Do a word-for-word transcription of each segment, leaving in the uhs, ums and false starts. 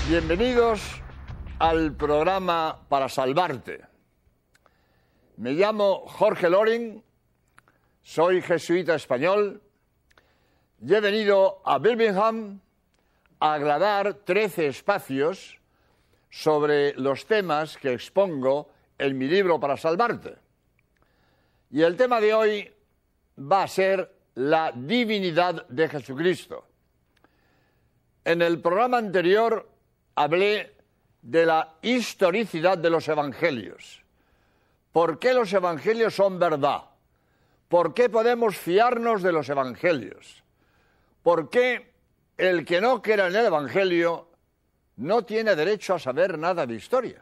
Bienvenidos al programa Para Salvarte. Me llamo Jorge Loring, soy jesuita español y he venido a Birmingham a grabar trece espacios sobre los temas que expongo en mi libro Para Salvarte. Y el tema de hoy va a ser la divinidad de Jesucristo. En el programa anterior hablé de la historicidad de los evangelios. ¿Por qué los evangelios son verdad? ¿Por qué podemos fiarnos de los evangelios? ¿Por qué el que no crea en el evangelio no tiene derecho a saber nada de historia?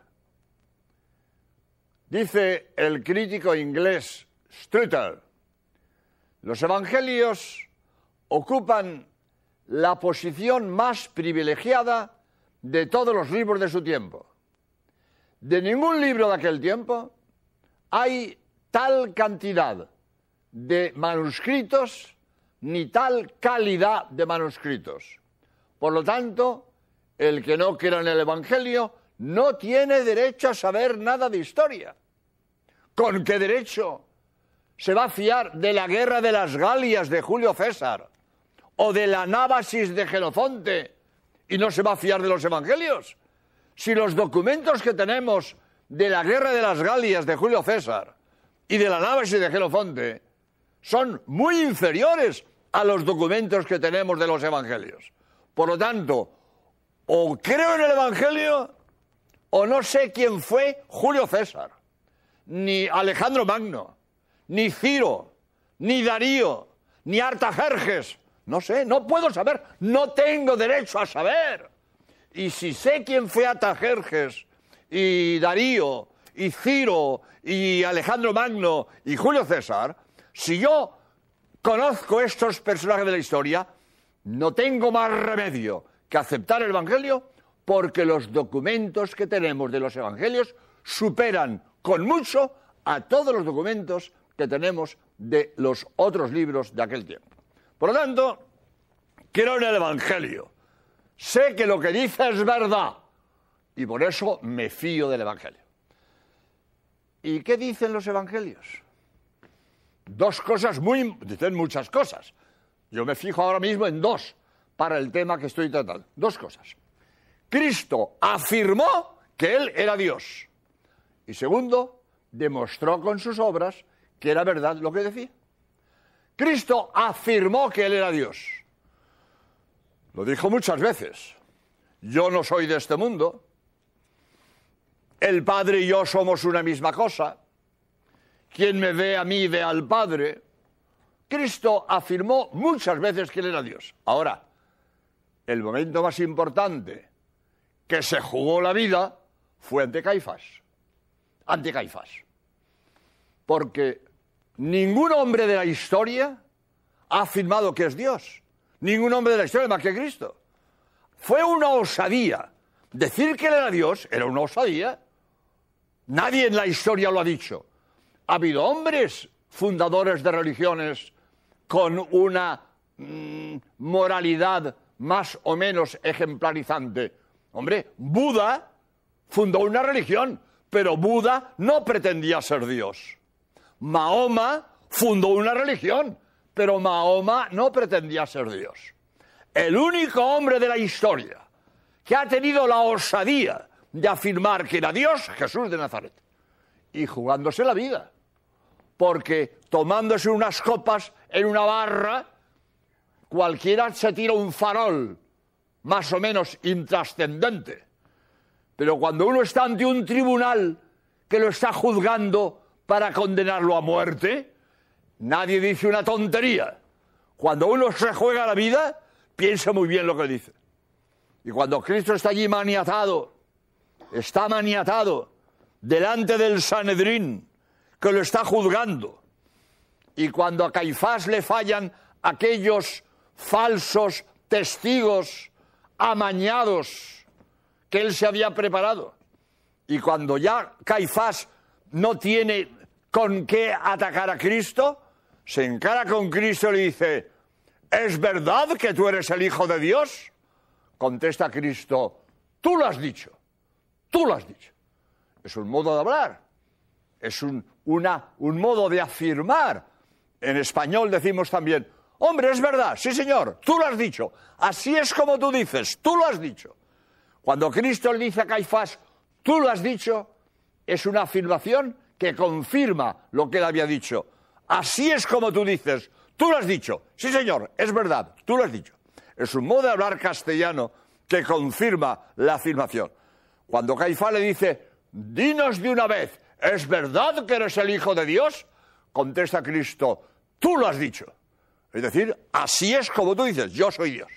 Dice el crítico inglés Strutter: los evangelios ocupan la posición más privilegiada de todos los libros de su tiempo. De ningún libro de aquel tiempo hay tal cantidad de manuscritos ni tal calidad de manuscritos. Por lo tanto, el que no quiera en el Evangelio no tiene derecho a saber nada de historia. ¿Con qué derecho se va a fiar de la guerra de las Galias de Julio César o de la Nábasis de Jenofonte y no se va a fiar de los evangelios? Si los documentos que tenemos de la guerra de las Galias de Julio César y de la Nábasis de Jenofonte son muy inferiores a los documentos que tenemos de los evangelios. Por lo tanto, o creo en el evangelio o no sé quién fue Julio César, ni Alejandro Magno, ni Ciro, ni Darío, ni Artajerjes. No sé, no puedo saber, no tengo derecho a saber. Y si sé quién fue Artajerjes, y Darío, y Ciro, y Alejandro Magno, y Julio César, si yo conozco estos personajes de la historia, no tengo más remedio que aceptar el Evangelio, porque los documentos que tenemos de los Evangelios superan con mucho a todos los documentos que tenemos de los otros libros de aquel tiempo. Por lo tanto, creo en el Evangelio. Sé que lo que dice es verdad y por eso me fío del Evangelio. ¿Y qué dicen los Evangelios? Dos cosas muy... Dicen muchas cosas. Yo me fijo ahora mismo en dos para el tema que estoy tratando. Dos cosas. Cristo afirmó que Él era Dios. Y segundo, demostró con sus obras que era verdad lo que decía. Cristo afirmó que Él era Dios. Lo dijo muchas veces. Yo no soy de este mundo. El Padre y yo somos una misma cosa. Quien me ve a mí ve al Padre. Cristo afirmó muchas veces que Él era Dios. Ahora, el momento más importante que se jugó la vida fue ante Caifás. Ante Caifás. Porque ningún hombre de la historia ha afirmado que es Dios. Ningún hombre de la historia más que Cristo. Fue una osadía. Decir que Él era Dios era una osadía. Nadie en la historia lo ha dicho. Ha habido hombres fundadores de religiones con una mm, moralidad más o menos ejemplarizante. Hombre, Buda fundó una religión, pero Buda no pretendía ser Dios. Mahoma fundó una religión, pero Mahoma no pretendía ser Dios. El único hombre de la historia que ha tenido la osadía de afirmar que era Dios, Jesús de Nazaret, y jugándose la vida, porque tomándose unas copas en una barra, cualquiera se tira un farol más o menos intrascendente, pero cuando uno está ante un tribunal que lo está juzgando para condenarlo a muerte, nadie dice una tontería. Cuando uno se juega la vida, piensa muy bien lo que dice. Y cuando Cristo está allí maniatado, está maniatado delante del Sanedrín, que lo está juzgando, y cuando a Caifás le fallan aquellos falsos testigos amañados que él se había preparado, y cuando ya Caifás no tiene con qué atacar a Cristo, se encara con Cristo y le dice: ¿es verdad que tú eres el Hijo de Dios? Contesta Cristo: tú lo has dicho, tú lo has dicho. Es un modo de hablar, es un, una, un modo de afirmar. En español decimos también, hombre, es verdad, sí señor, tú lo has dicho, así es como tú dices, tú lo has dicho. Cuando Cristo le dice a Caifás, tú lo has dicho, es una afirmación que confirma lo que él había dicho. Así es como tú dices, tú lo has dicho, sí señor, es verdad, tú lo has dicho. Es un modo de hablar castellano que confirma la afirmación. Cuando Caifás le dice, dinos de una vez, ¿es verdad que eres el Hijo de Dios? Contesta Cristo, tú lo has dicho. Es decir, así es como tú dices, yo soy Dios.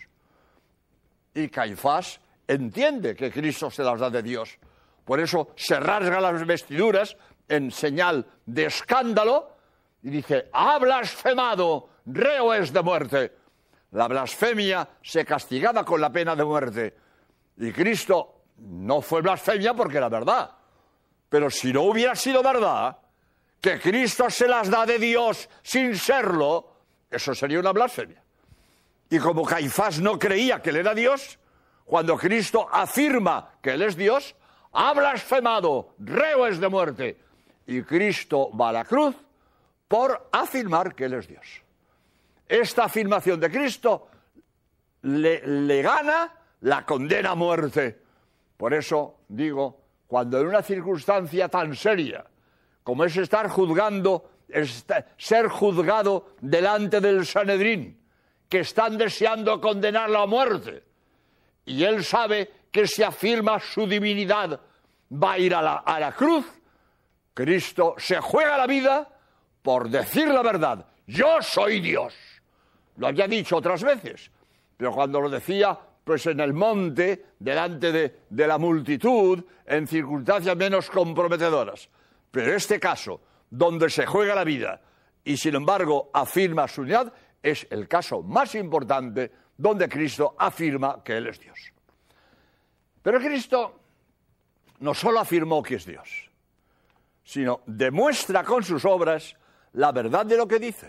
Y Caifás entiende que Cristo se las da de Dios. Por eso se rasga las vestiduras en señal de escándalo y dice, ha blasfemado, reo es de muerte. La blasfemia se castigaba con la pena de muerte. Y Cristo no fue blasfemia porque era verdad. Pero si no hubiera sido verdad, que Cristo se las da de Dios sin serlo, eso sería una blasfemia. Y como Caifás no creía que él era Dios, cuando Cristo afirma que él es Dios, ha blasfemado, reo es de muerte. Y Cristo va a la cruz por afirmar que él es Dios. Esta afirmación de Cristo le, le gana la condena a muerte. Por eso digo, cuando en una circunstancia tan seria como es estar juzgando, estar, ser juzgado delante del Sanedrín, que están deseando condenarlo a muerte, y él sabe que si afirma su divinidad va a ir a la, a la cruz, Cristo se juega la vida por decir la verdad. Yo soy Dios. Lo había dicho otras veces, pero cuando lo decía, pues en el monte, delante de, de la multitud, en circunstancias menos comprometedoras. Pero este caso, donde se juega la vida y sin embargo afirma su unidad, es el caso más importante donde Cristo afirma que Él es Dios. Pero Cristo no solo afirmó que es Dios, sino demuestra con sus obras la verdad de lo que dice.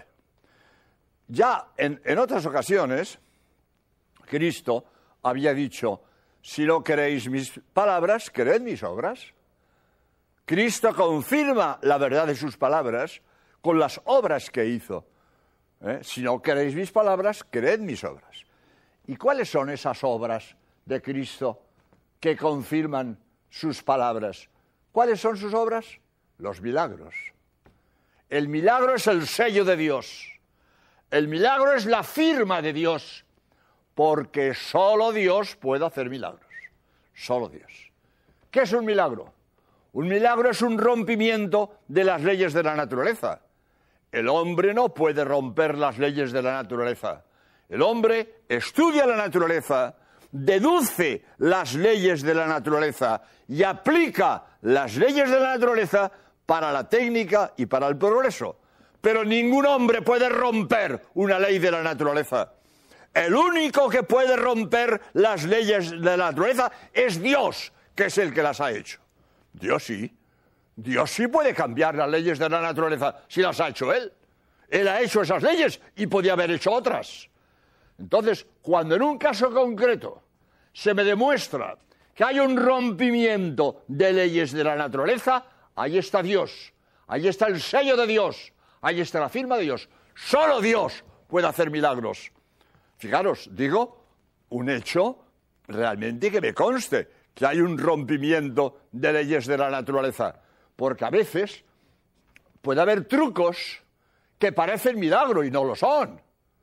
Ya en, en otras ocasiones, Cristo había dicho, si no queréis mis palabras, creed mis obras. Cristo confirma la verdad de sus palabras con las obras que hizo. ¿Eh? Si no queréis mis palabras, creed mis obras. ¿Y cuáles son esas obras de Cristo que confirman sus palabras? ¿Cuáles son sus obras? Los milagros. El milagro es el sello de Dios. El milagro es la firma de Dios, porque solo Dios puede hacer milagros. Solo Dios. ¿Qué es un milagro? Un milagro es un rompimiento de las leyes de la naturaleza. El hombre no puede romper las leyes de la naturaleza. El hombre estudia la naturaleza, deduce las leyes de la naturaleza y aplica las leyes de la naturaleza para la técnica y para el progreso. Pero ningún hombre puede romper una ley de la naturaleza. El único que puede romper las leyes de la naturaleza es Dios, que es el que las ha hecho. Dios sí. Dios sí puede cambiar las leyes de la naturaleza si las ha hecho Él. Él ha hecho esas leyes y podía haber hecho otras. Entonces, cuando en un caso concreto se me demuestra que hay un rompimiento de leyes de la naturaleza, ahí está Dios, ahí está el sello de Dios, ahí está la firma de Dios. Solo Dios puede hacer milagros. Fijaros, digo, un hecho realmente que me conste que hay un rompimiento de leyes de la naturaleza, porque a veces puede haber trucos que parecen milagro y no lo son.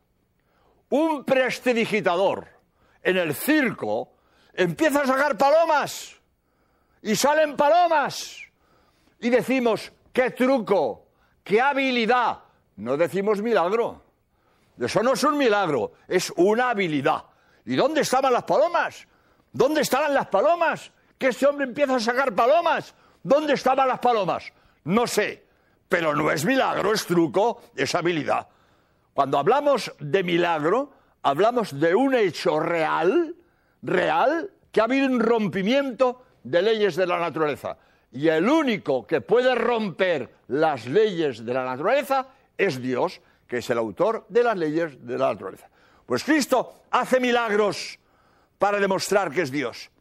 Un prestidigitador en el circo empieza a sacar palomas y salen palomas y decimos, qué truco, qué habilidad. No decimos milagro. Eso no es un milagro, es una habilidad. ¿Y dónde estaban las palomas? ¿Dónde estaban las palomas? Que este hombre empieza a sacar palomas. ¿Dónde estaban las palomas? No sé, pero no es milagro, es truco, es habilidad. Cuando hablamos de milagro, hablamos de un hecho real, real, que ha habido un rompimiento de leyes de la naturaleza. Y el único que puede romper las leyes de la naturaleza es Dios, que es el autor de las leyes de la naturaleza. Pues Cristo hace milagros para demostrar que es Dios.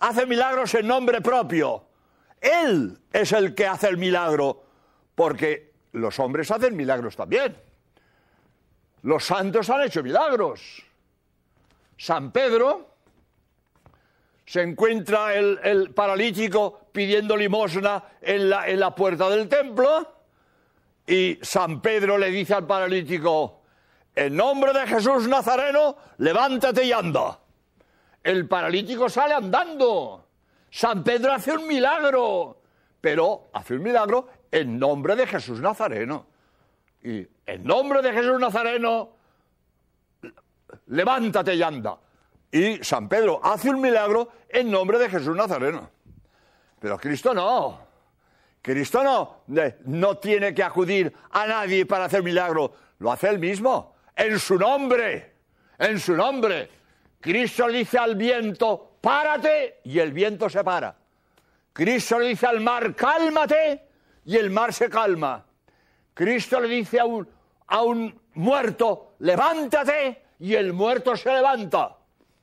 hace milagros en nombre propio. Él es el que hace el milagro, porque los hombres hacen milagros también. Los santos han hecho milagros. San Pedro, se encuentra el, el paralítico pidiendo limosna en la, en la puerta del templo, y San Pedro le dice al paralítico: en nombre de Jesús Nazareno, levántate y anda. El paralítico sale andando. San Pedro hace un milagro, pero hace un milagro en nombre de Jesús Nazareno. Y en nombre de Jesús Nazareno, levántate y anda. Y San Pedro hace un milagro en nombre de Jesús Nazareno. Pero Cristo no. Cristo no, no tiene que acudir a nadie para hacer milagro. Lo hace él mismo, en su nombre. En su nombre. Cristo le dice al viento: párate, y el viento se para. Cristo le dice al mar: cálmate, y el mar se calma. Cristo le dice a un, a un muerto: levántate, y el muerto se levanta.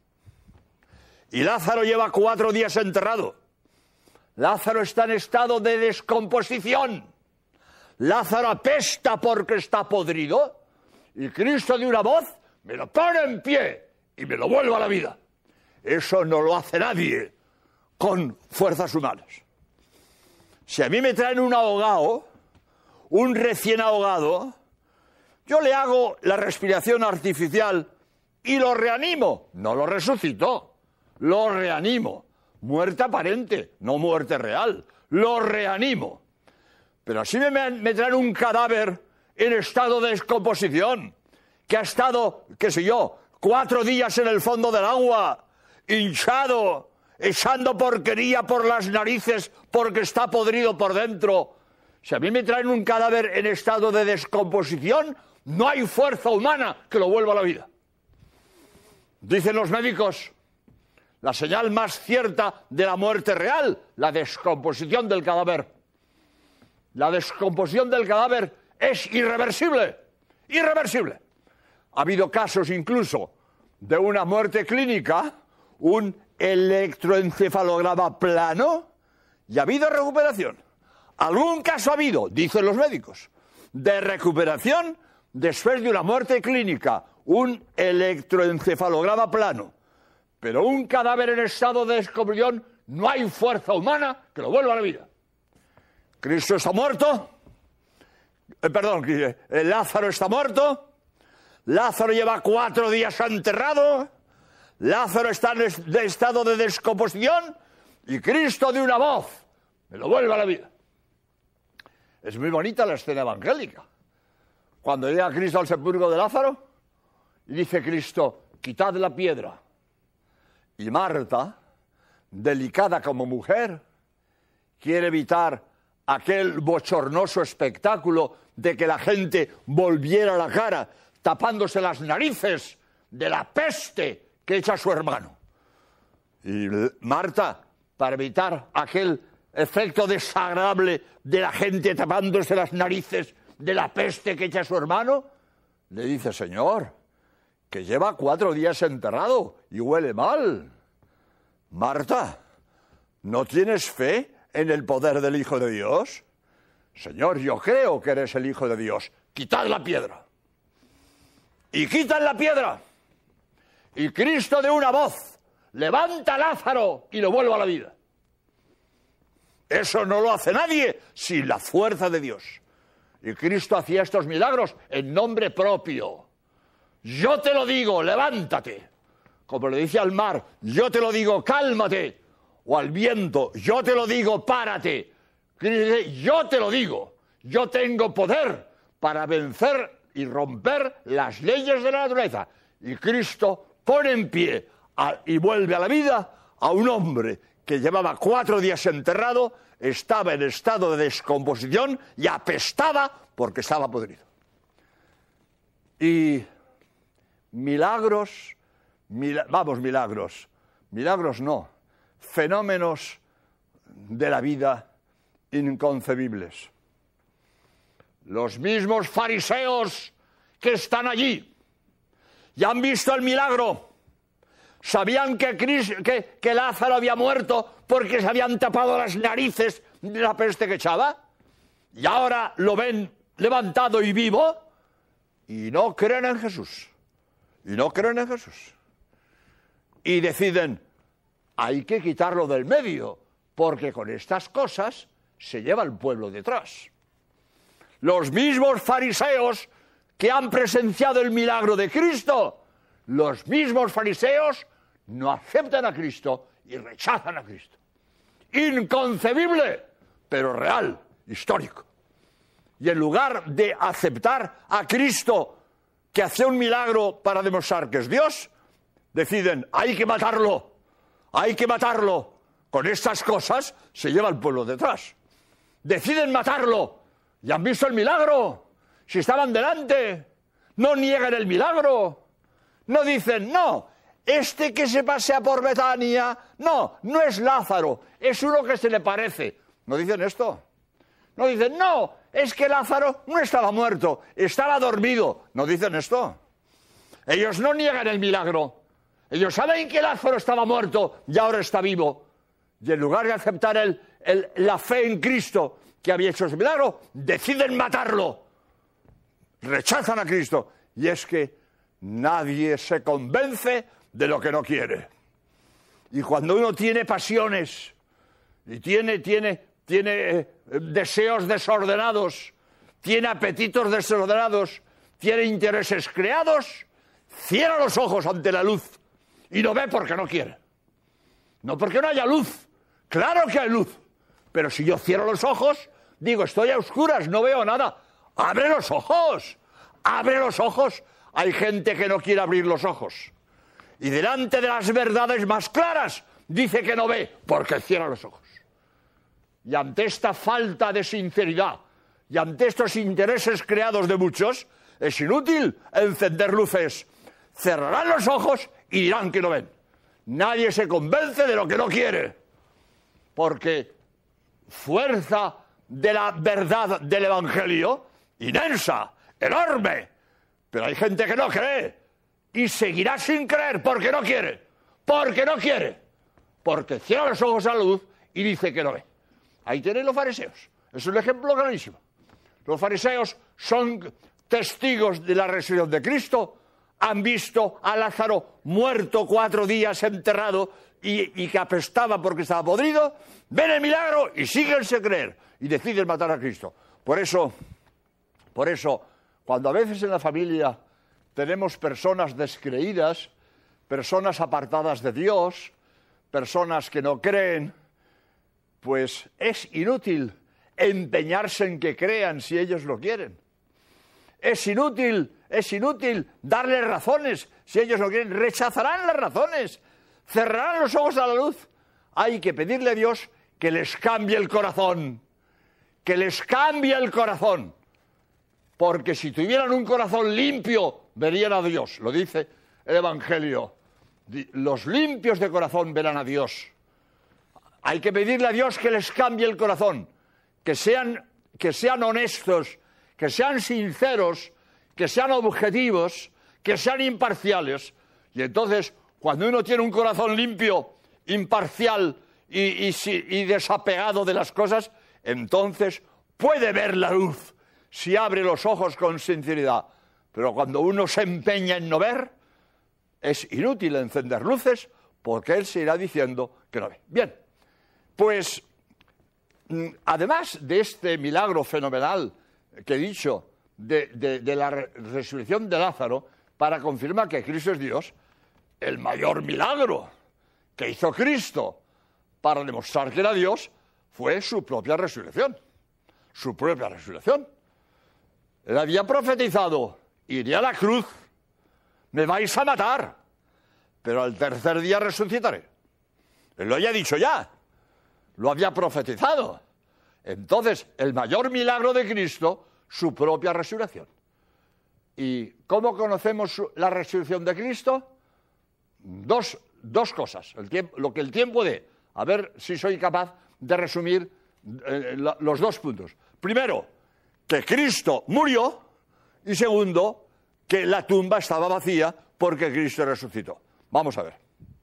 Y Lázaro lleva cuatro días enterrado. Lázaro está en estado de descomposición. Lázaro apesta porque está podrido. Y Cristo de una voz me lo pone en pie y me lo vuelve a la vida. Eso no lo hace nadie con fuerzas humanas. Si a mí me traen un ahogado, un recién ahogado, yo le hago la respiración artificial y lo reanimo. No lo resucito. Lo reanimo. Muerte aparente, no muerte real. Lo reanimo. Pero si me, me traen un cadáver en estado de descomposición, que ha estado, qué sé yo, cuatro días en el fondo del agua, hinchado, echando porquería por las narices porque está podrido por dentro. Si a mí me traen un cadáver en estado de descomposición, no hay fuerza humana que lo vuelva a la vida. Dicen los médicos: la señal más cierta de la muerte real, la descomposición del cadáver. La descomposición del cadáver es irreversible, irreversible. Ha habido casos incluso de una muerte clínica, un electroencefalograma plano, y ha habido recuperación. Algún caso ha habido, dicen los médicos, de recuperación después de una muerte clínica, un electroencefalograma plano. Pero un cadáver en estado de descomposición, no hay fuerza humana que lo vuelva a la vida. Cristo está muerto. Eh, perdón, eh, Lázaro está muerto. Lázaro lleva cuatro días enterrado. Lázaro está en de estado de descomposición. Y Cristo de una voz me lo vuelve a la vida. Es muy bonita la escena evangélica. Cuando llega Cristo al sepulcro de Lázaro, y dice Cristo: quitad la piedra. Y Marta, delicada como mujer, quiere evitar aquel bochornoso espectáculo de que la gente volviera la cara tapándose las narices de la peste que echa su hermano. Y Marta, para evitar aquel efecto desagradable de la gente tapándose las narices de la peste que echa su hermano, le dice: Señor, que lleva cuatro días enterrado y huele mal. Marta, ¿no tienes fe en el poder del Hijo de Dios? Señor, yo creo que eres el Hijo de Dios. Quitad la piedra. Y quitan la piedra. Y Cristo de una voz levanta a Lázaro y lo vuelve a la vida. Eso no lo hace nadie sin la fuerza de Dios. Y Cristo hacía estos milagros en nombre propio. Yo te lo digo, levántate. Como le dice al mar, yo te lo digo, cálmate. O al viento, yo te lo digo, párate. Cristo dice, yo te lo digo. Yo tengo poder para vencer y romper las leyes de la naturaleza. Y Cristo pone en pie a, y vuelve a la vida a un hombre que llevaba cuatro días enterrado, estaba en estado de descomposición y apestaba porque estaba podrido. Y milagros, mil, vamos, milagros, milagros no, fenómenos de la vida inconcebibles. Los mismos fariseos que están allí y han visto el milagro sabían que, Cris- que, que Lázaro había muerto porque se habían tapado las narices de la peste que echaba, y ahora lo ven levantado y vivo, y no creen en Jesús. Y no creen en Jesús. Y deciden, hay que quitarlo del medio, porque con estas cosas se lleva el pueblo detrás. Los mismos fariseos que han presenciado el milagro de Cristo, los mismos fariseos no aceptan a Cristo y rechazan a Cristo. Inconcebible, pero real, histórico. Y en lugar de aceptar a Cristo, que hace un milagro para demostrar que es Dios, deciden, hay que matarlo, hay que matarlo. Con estas cosas se lleva el pueblo detrás. Deciden matarlo. ¿Y han visto el milagro? Si estaban delante, no niegan el milagro. No dicen, no, este que se pasea por Betania, no, no es Lázaro, es uno que se le parece. No dicen esto. No dicen, no, es que Lázaro no estaba muerto, estaba dormido. No dicen esto. Ellos no niegan el milagro. Ellos saben que Lázaro estaba muerto y ahora está vivo. Y en lugar de aceptar el, el, la fe en Cristo que había hecho ese milagro, deciden matarlo. Rechazan a Cristo. Y es que nadie se convence de lo que no quiere. Y cuando uno tiene pasiones y tiene, tiene, tiene eh, deseos desordenados, tiene apetitos desordenados, tiene intereses creados, cierra los ojos ante la luz y no ve porque no quiere. No porque no haya luz. Claro que hay luz. Pero si yo cierro los ojos, digo, estoy a oscuras, no veo nada. ¡Abre los ojos! ¡Abre los ojos! Hay gente que no quiere abrir los ojos. Y delante de las verdades más claras, dice que no ve, porque cierra los ojos. Y ante esta falta de sinceridad, y ante estos intereses creados de muchos, es inútil encender luces. Cerrarán los ojos y dirán que no ven. Nadie se convence de lo que no quiere. Porque fuerza de la verdad del Evangelio, inmensa, enorme. Pero hay gente que no cree y seguirá sin creer porque no quiere. Porque no quiere. Porque cierra los ojos a la luz y dice que no ve. Ahí tienen los fariseos. Es un ejemplo clarísimo. Los fariseos son testigos de la resurrección de Cristo. Han visto a Lázaro muerto cuatro días enterrado y, y que apestaba porque estaba podrido. Ven el milagro y siguen sin creer. Y deciden matar a Cristo. Por eso, por eso, cuando a veces en la familia tenemos personas descreídas, personas apartadas de Dios, personas que no creen, pues es inútil empeñarse en que crean si ellos lo quieren. Es inútil, es inútil darles razones si ellos no quieren. Rechazarán las razones, cerrarán los ojos a la luz. Hay que pedirle a Dios que les cambie el corazón, que les cambie el corazón. Porque si tuvieran un corazón limpio, verían a Dios. Lo dice el Evangelio. Los limpios de corazón verán a Dios. Hay que pedirle a Dios que les cambie el corazón, que sean, que sean honestos, que sean sinceros, que sean objetivos, que sean imparciales. Y entonces, cuando uno tiene un corazón limpio, imparcial y, y, y desapegado de las cosas, entonces puede ver la luz si abre los ojos con sinceridad. Pero cuando uno se empeña en no ver, es inútil encender luces porque él se irá diciendo que no ve. Bien, pues además de este milagro fenomenal que he dicho de, de, de la resurrección de Lázaro, para confirmar que Cristo es Dios, el mayor milagro que hizo Cristo para demostrar que era Dios fue su propia resurrección. Su propia resurrección. Él había profetizado, iré a la cruz, me vais a matar, pero al tercer día resucitaré. Él lo había dicho ya, lo había profetizado. Entonces, el mayor milagro de Cristo, su propia resurrección. ¿Y cómo conocemos la resurrección de Cristo? Dos, dos cosas, el tiempo, lo que el tiempo dé. A ver si soy capaz de resumir eh, la, los dos puntos. Primero, que Cristo murió, y segundo, que la tumba estaba vacía porque Cristo resucitó. Vamos a ver.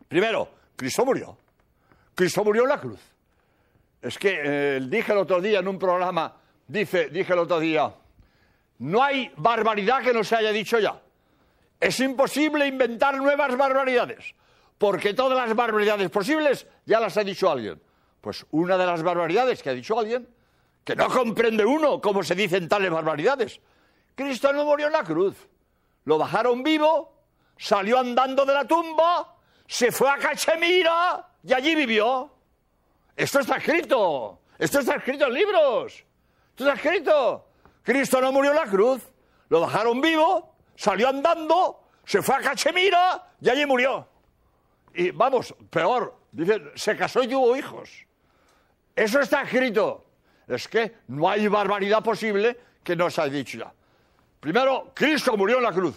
Primero, Cristo murió. Cristo murió en la cruz. Es que eh, dije el otro día en un programa, dice, dije el otro día, no hay barbaridad que no se haya dicho ya. Es imposible inventar nuevas barbaridades, porque todas las barbaridades posibles ya las ha dicho alguien. Pues una de las barbaridades que ha dicho alguien, que no comprende uno cómo se dicen tales barbaridades. Cristo no murió en la cruz. Lo bajaron vivo, salió andando de la tumba, se fue a Cachemira y allí vivió. Esto está escrito. Esto está escrito en libros. Esto está escrito. Cristo no murió en la cruz. Lo bajaron vivo, salió andando, se fue a Cachemira y allí murió. Y vamos, peor, dice, se casó y tuvo hijos. Eso está escrito. Es que no hay barbaridad posible que no se haya dicho ya. Primero, Cristo murió en la cruz.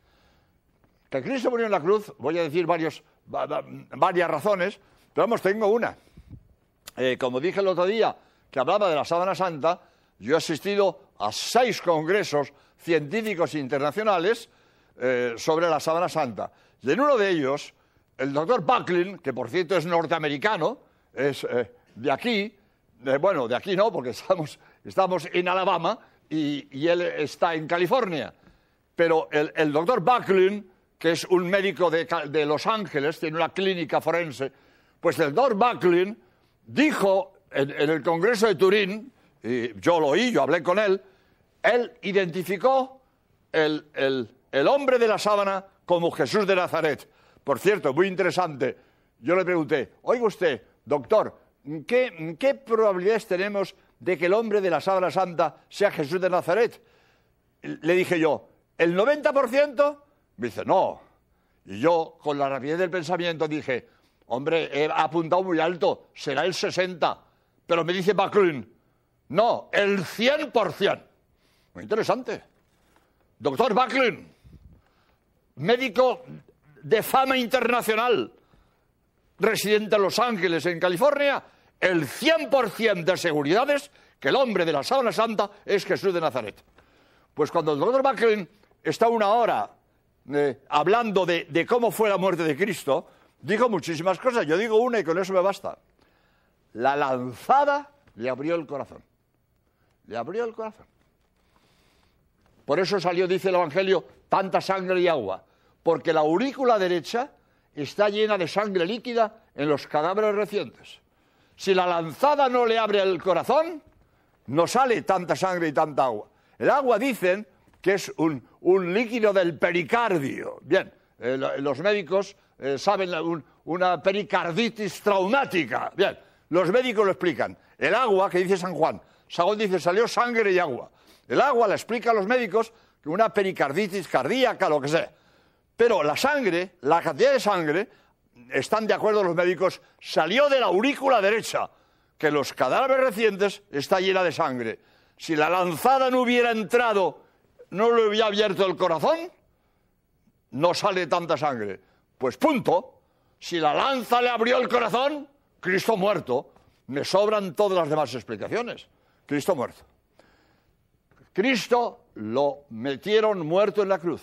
Que Cristo murió en la cruz, voy a decir varios, varias razones, pero vamos, tengo una. Eh, como dije el otro día, que hablaba de la sábana santa, yo he asistido a seis congresos científicos internacionales eh, sobre la sábana santa. Y en uno de ellos, el doctor Bucklin, que por cierto es norteamericano, es eh, de aquí, eh, bueno, de aquí no, porque estamos, estamos en Alabama y, y él está en California, pero el, el doctor Bucklin, que es un médico de, de Los Ángeles, tiene una clínica forense, pues el doctor Bucklin dijo en, en el Congreso de Turín, y yo lo oí, yo hablé con él, él identificó el, el, el hombre de la sábana como Jesús de Nazaret. Por cierto, muy interesante, yo le pregunté, oiga usted, doctor, ¿qué, qué probabilidades tenemos de que el hombre de la sábana santa sea Jesús de Nazaret? Le dije yo, ¿el noventa por ciento? Me dice, no. Y yo, con la rapidez del pensamiento, dije, hombre, he apuntado muy alto, será el sesenta. Pero me dice Bucklin, no, el cien por ciento. Muy interesante. Doctor Bucklin, médico de fama internacional, residente en Los Ángeles, en California, el cien por ciento de seguridad es que el hombre de la sábana santa es Jesús de Nazaret. Pues cuando el doctor Bucklin está una hora eh, hablando de, de cómo fue la muerte de Cristo, dijo muchísimas cosas. Yo digo una y con eso me basta. La lanzada le abrió el corazón. Le abrió el corazón. Por eso salió, dice el Evangelio, tanta sangre y agua. Porque la aurícula derecha está llena de sangre líquida en los cadáveres recientes. Si la lanzada no le abre el corazón, no sale tanta sangre y tanta agua. El agua dicen que es un, un líquido del pericardio. Bien, eh, los médicos eh, saben la, un, una pericarditis traumática. Bien, los médicos lo explican. El agua, que dice San Juan, San Juan dice, salió sangre y agua. El agua la explica a los médicos que una pericarditis cardíaca, lo que sea. Pero la sangre, la cantidad de sangre, están de acuerdo los médicos, salió de la aurícula derecha, que los cadáveres recientes está llena de sangre. Si la lanzada no hubiera entrado, no le hubiera abierto el corazón, no sale tanta sangre. Pues punto. Si la lanza le abrió el corazón, Cristo muerto. Me sobran todas las demás explicaciones. Cristo muerto. Cristo lo metieron muerto en la cruz.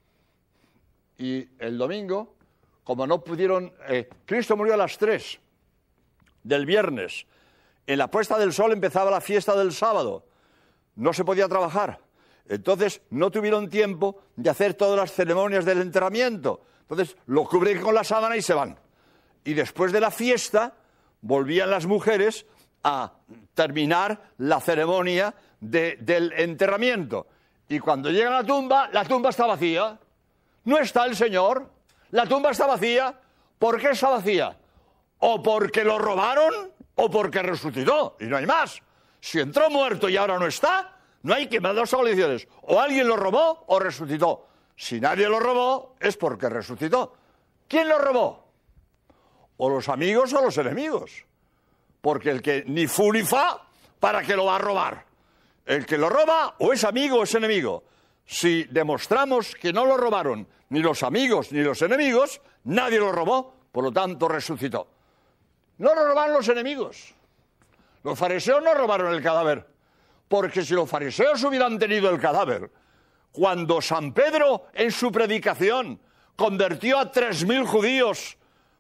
Y el domingo, como no pudieron... Eh, Cristo murió a las tres del viernes. En la puesta del sol empezaba la fiesta del sábado. No se podía trabajar. Entonces no tuvieron tiempo de hacer todas las ceremonias del enterramiento. Entonces lo cubren con la sábana y se van. Y después de la fiesta volvían las mujeres a terminar la ceremonia de, del enterramiento. Y cuando llegan a la tumba, la tumba está vacía. No está el Señor. La tumba está vacía. ¿Por qué está vacía? O porque lo robaron o porque resucitó. Y no hay más. Si entró muerto y ahora no está, no hay que dar dos soluciones. O alguien lo robó o resucitó. Si nadie lo robó, es porque resucitó. ¿Quién lo robó? O los amigos o los enemigos. Porque el que ni fu ni fa, ¿para qué lo va a robar? El que lo roba o es amigo o es enemigo. Si demostramos que no lo robaron ni los amigos ni los enemigos, nadie lo robó, por lo tanto resucitó. No lo robaron los enemigos. Los fariseos no robaron el cadáver, porque si los fariseos hubieran tenido el cadáver, cuando San Pedro en su predicación convirtió a tres mil judíos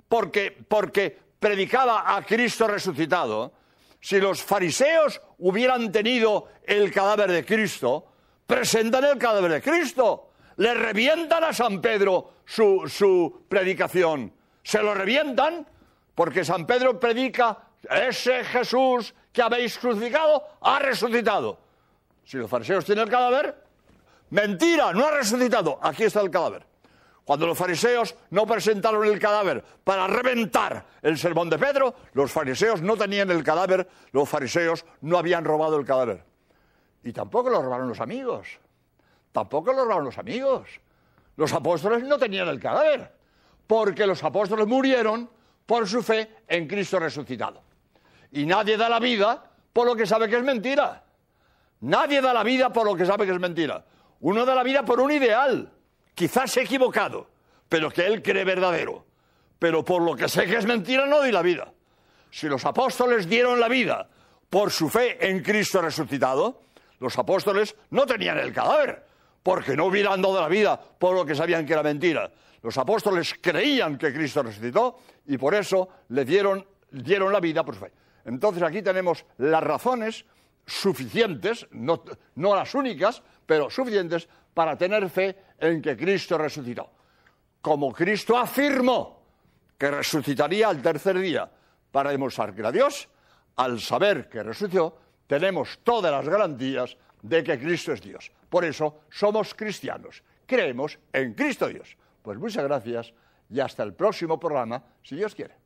porque, porque predicaba a Cristo resucitado. Si los fariseos hubieran tenido el cadáver de Cristo, presentan el cadáver de Cristo, le revientan a San Pedro su, su predicación, se lo revientan porque San Pedro predica, ese Jesús que habéis crucificado ha resucitado. Si los fariseos tienen el cadáver, mentira, no ha resucitado, aquí está el cadáver. Cuando los fariseos no presentaron el cadáver para reventar el sermón de Pedro, los fariseos no tenían el cadáver, los fariseos no habían robado el cadáver. Y tampoco lo robaron los amigos, tampoco lo robaron los amigos. Los apóstoles no tenían el cadáver, porque los apóstoles murieron por su fe en Cristo resucitado. Y nadie da la vida por lo que sabe que es mentira. Nadie da la vida por lo que sabe que es mentira. Uno da la vida por un ideal, quizás equivocado, pero que él cree verdadero. Pero por lo que sé que es mentira no doy la vida. Si los apóstoles dieron la vida por su fe en Cristo resucitado, los apóstoles no tenían el cadáver, porque no hubieran dado la vida por lo que sabían que era mentira. Los apóstoles creían que Cristo resucitó y por eso le dieron, dieron la vida por su fe. Entonces aquí tenemos las razones suficientes, no, no las únicas, pero suficientes para tener fe en que Cristo resucitó. Como Cristo afirmó que resucitaría al tercer día para demostrar que era Dios, al saber que resucitó, tenemos todas las garantías de que Cristo es Dios. Por eso somos cristianos, creemos en Cristo Dios. Pues muchas gracias y hasta el próximo programa, si Dios quiere.